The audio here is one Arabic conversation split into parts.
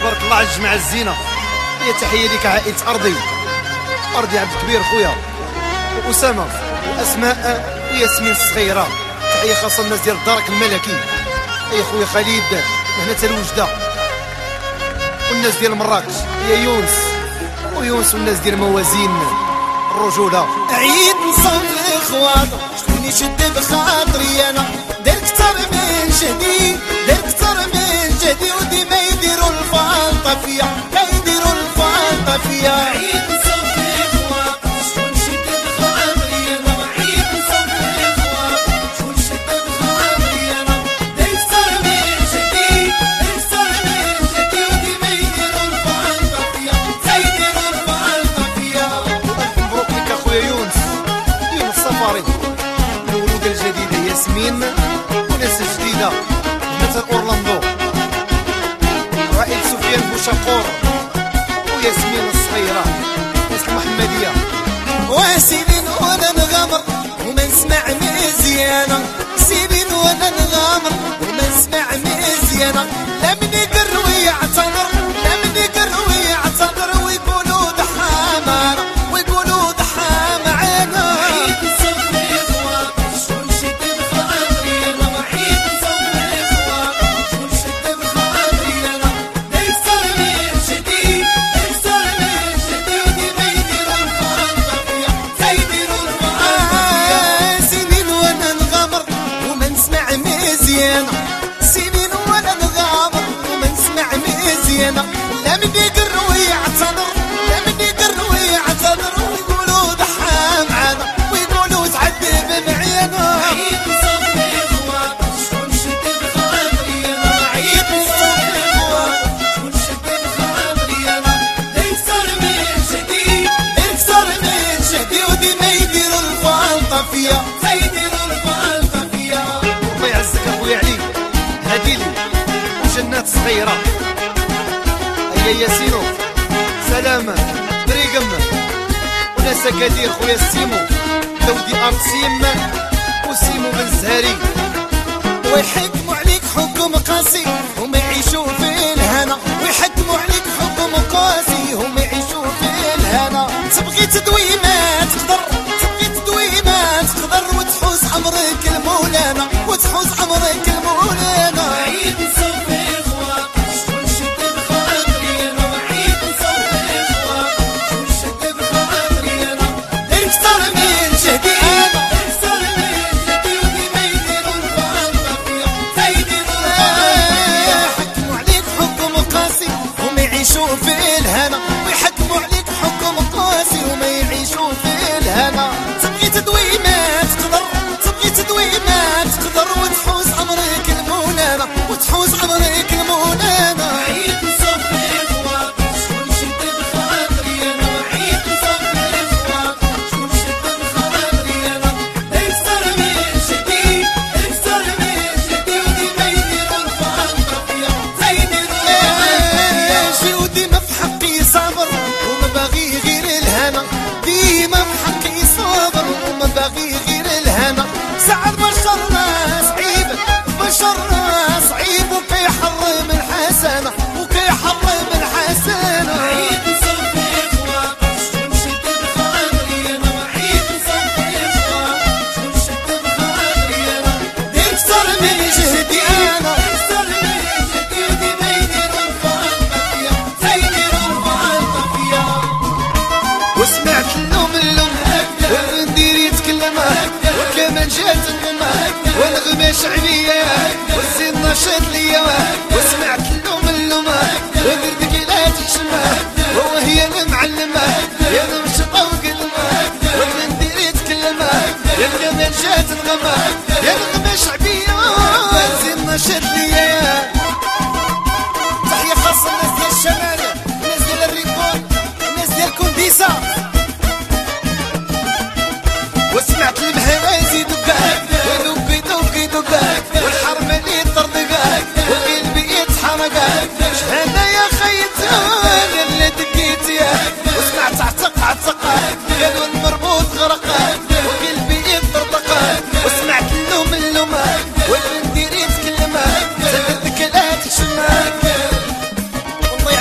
تبارك الله على الجماعه الزينه. هي تحيه لك عائله ارضي عبد الكبير خويا واسامه واسماء وياسمين الصغيره. تحيه خاصه الناس ديال الدرك الملكي، يا خويا خالد هنا حتى الوجده، والناس ديال مراكش يا يونس والناس ديال موازين الرجوله. عيد نصوت اخوات شكون يشد بخاطري انا، دير كتر من جهدي وديما يديروا الفالطه فيا، يديروا الفالطه فيا. عيد نصوت اخوات شكون يشد بخاطري انا، عيد نصوت اخوات شكون يشد بخاطري انا، دير كتر من جهدي وديما يديروا الفالطه فيا، يديروا الفالطه فيا. والف مبروك لك اخويا يونس السفاري، الولوده الجديده ياسمين وناس جديده هنا اورلاندو، وعائله سفيان بوشاقور وياسمين الصغيره ناس المحمديه. وسيدين وانا نغامر وما نسمع مزيانه، سيدين وانا نغامر وما نسمع مزيانه، لا من يقر ويعتذر ويقولوا ضحى معانا ويقولوا ضحى معانا. عيد نصوت اخوات شكون شد بخاطري انا، عيد نصوت اخوات شكون شد بخاطري انا، نكسر من جدي وديما يديروا الفالطه فيا، يديروا الفالطه فيا. سنين وانا نغامر وما نسمع مزيانه، سنين وانا نغامر وما نسمع مزيانه، لا من يقر ويعتذر ويقولوا ضحى معانا ويقولوا تعذب معينا. عيد نصوت اخوات شكون شد بخاطري انا، عيد نصوت اخوات شكون شد بخاطري انا، نكسر من جهدي وديما يديروا الفالطه فيا، يديروا الفالطه فيا. الله يعزك اخويا علي هاديلي وجنات صغيره، هيا ياسينو سلامة بريقم وناس اكادير خويا سيمو دودي ارسيم وسيمو بن زهري. ويحكموا عليك حكم قاسي هم يعيشوا في الهنا، ويحكموا عليك حكم قاسي هم يعيشوا في الهنا. تبغي تدوي ما تقدر وتحوز عمرك المولانا، عيد نصوت اخوات شكون شد بخاطري انا، عيد نصوت اخوات شكون شد بخاطري انا، نكسر من جهدي وديما يديروا الفالطه فيا، يديروا الفالطه فيا. حكموا عليك حكم قاسي هم يعيشوا في الهنا، ويحكموا عليك حكم قاسي هم يعيشوا في الهنا. تبغي تدوي ما تقدر وتحوز عمرك المولانا، عيد نصوت اخوات شكون شد بخاطري انا، عيد نصوت اخوات شكون شد بخاطري انا، نكسر من جهدي وديما يديروا الفالطه فيا، يديروا الفالطه فيا. شي وديما في حقي صابر وما باغي غير الهنا، ديما في حقي صابر وما باغي غير الهنا. ساعات بشرنا صعيب وكيحرم الحسنه عيد نصوت اخوات شكون شد بخاطري انا، عيد نصوت اخوات شكون شد بخاطري انا، نكسر من جهدي وديما يديروا الفالطه فيا، يديروا الفالطه فيا. وسمعت اللوم والمندير يتكلم وكمان جات النغمة والنغمة شعبية والزين نشاط ليا. وسمعت اللوم وقردك لا تحشمه وهي المعلمة يا المشطة وقلمة والمندير يتكلم يا الكمان جات النغمة يا النغمة شعبية والزين نشاط ليا. تحية خاصة الناس ديال الشمال، الناس ديال الريكون، الناس ديال كونديسا. وسمعت المهوازي دقاك ودقاك والحرمة اللي تطردقاك وقلبي يتحرق. شهادة يا خيتها اللي دقيت ياك، وسمعت عتق قالوا المربوط غرق وقلبي يطرطق. وسمعت اللوم والمندير يتكلم زادتك لا تشمك. والله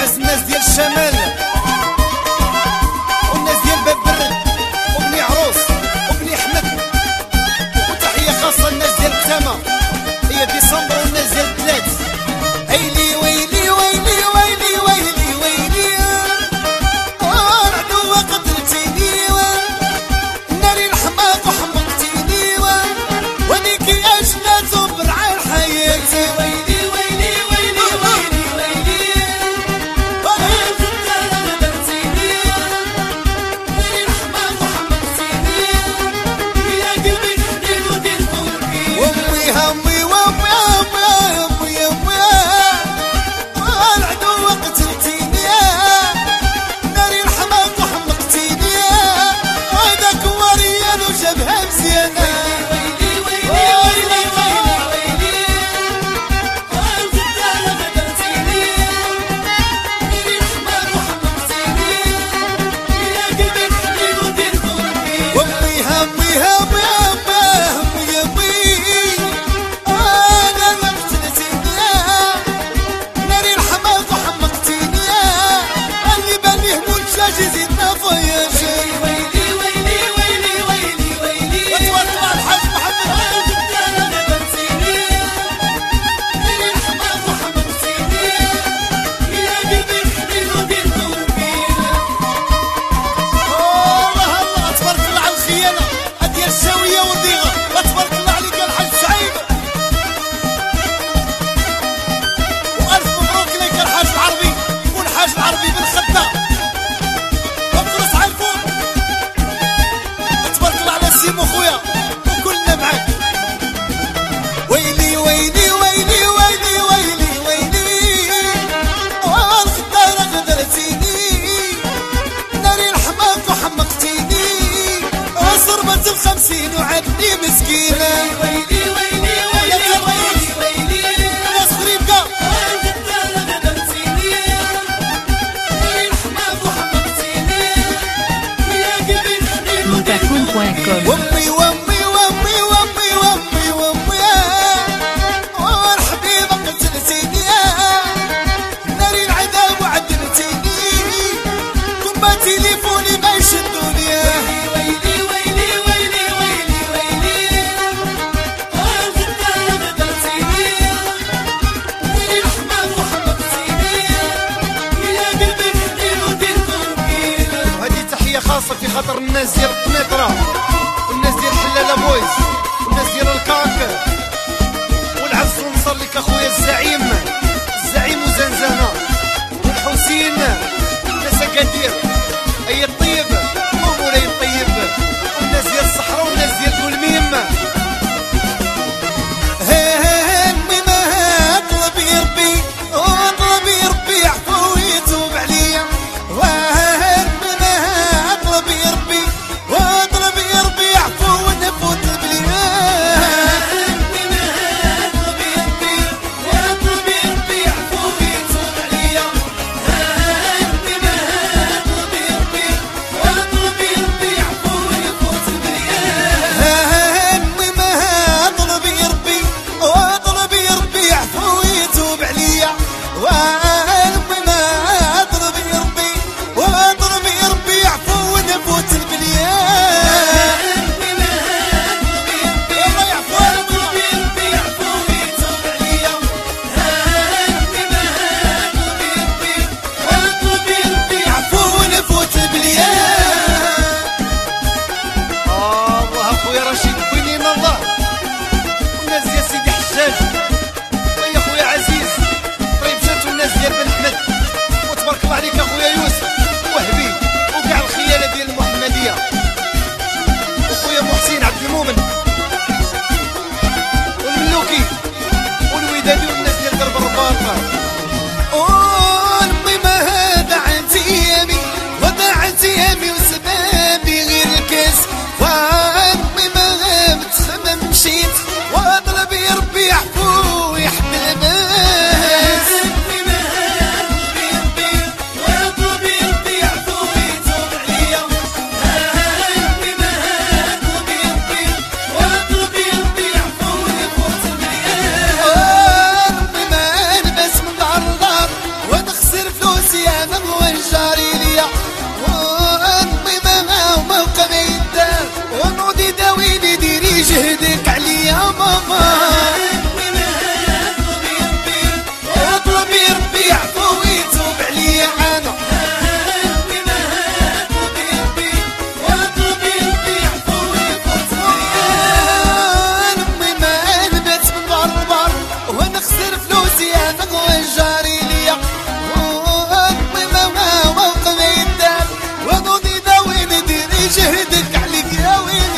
خاطر الناس ديال القنيطرة والناس ديال حلالة بويز والناس ديال الكاك والعز ونصلي لك اخويا الزعيم وزنزانة والحسين ناس اكادير اي الطيب ومولاي الطيب والناس ديال الصحراء والناس ديال كلميم. جهدك عليا ماما اطلبي ربي يعفو ويتوب عليا انا اطلبي ربي يعفو ويفوت عليا امي ما نبات من بربر ونخسر فلوسي انا والجاري ليا امي ما موقف يدار ونوضي داوي نديري جهدك عليك يا ويلي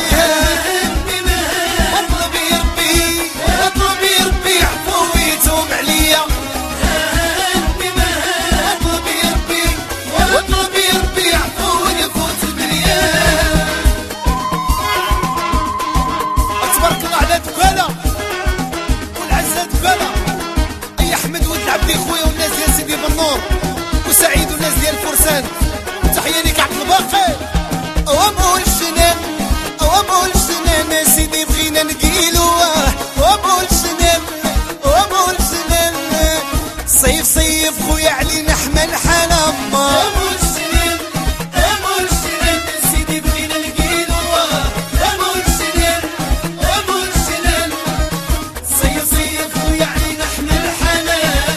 وسعيد والناس ديال فرسان تحية ليك عبد الباقي وابو الجنان وابو الجنان سيدي بغينا نقيلو وابو الجنان وابو الجنان صيف صيف خويا علينا حمل حلم وابو الجنان وابو الجنان سيدي بغينا نقيلو وابو الجنان وابو الجنان صيف صيف خويا علينا حمل حلم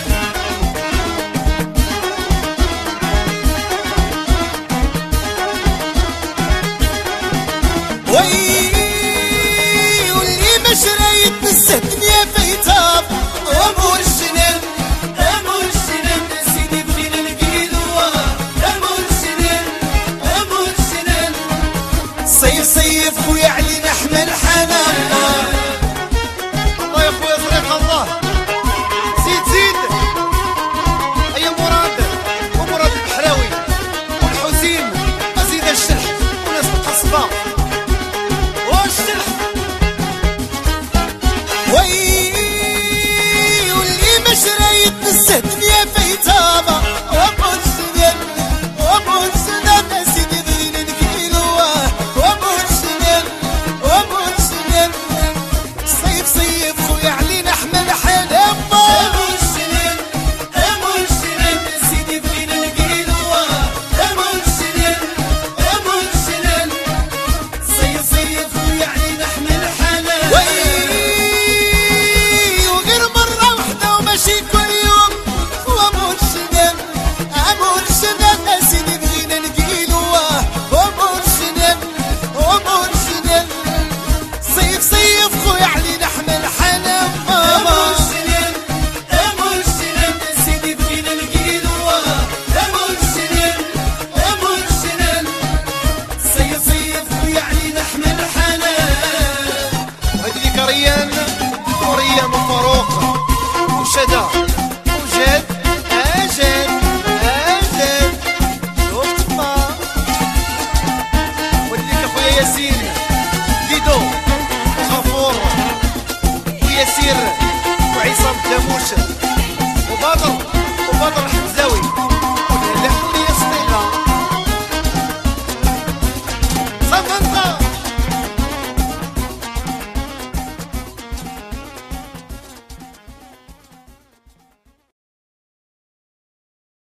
واللي ما شريت نسه الدنيا فايتها وابو الجنان سيدي بغينا نقيلو ايام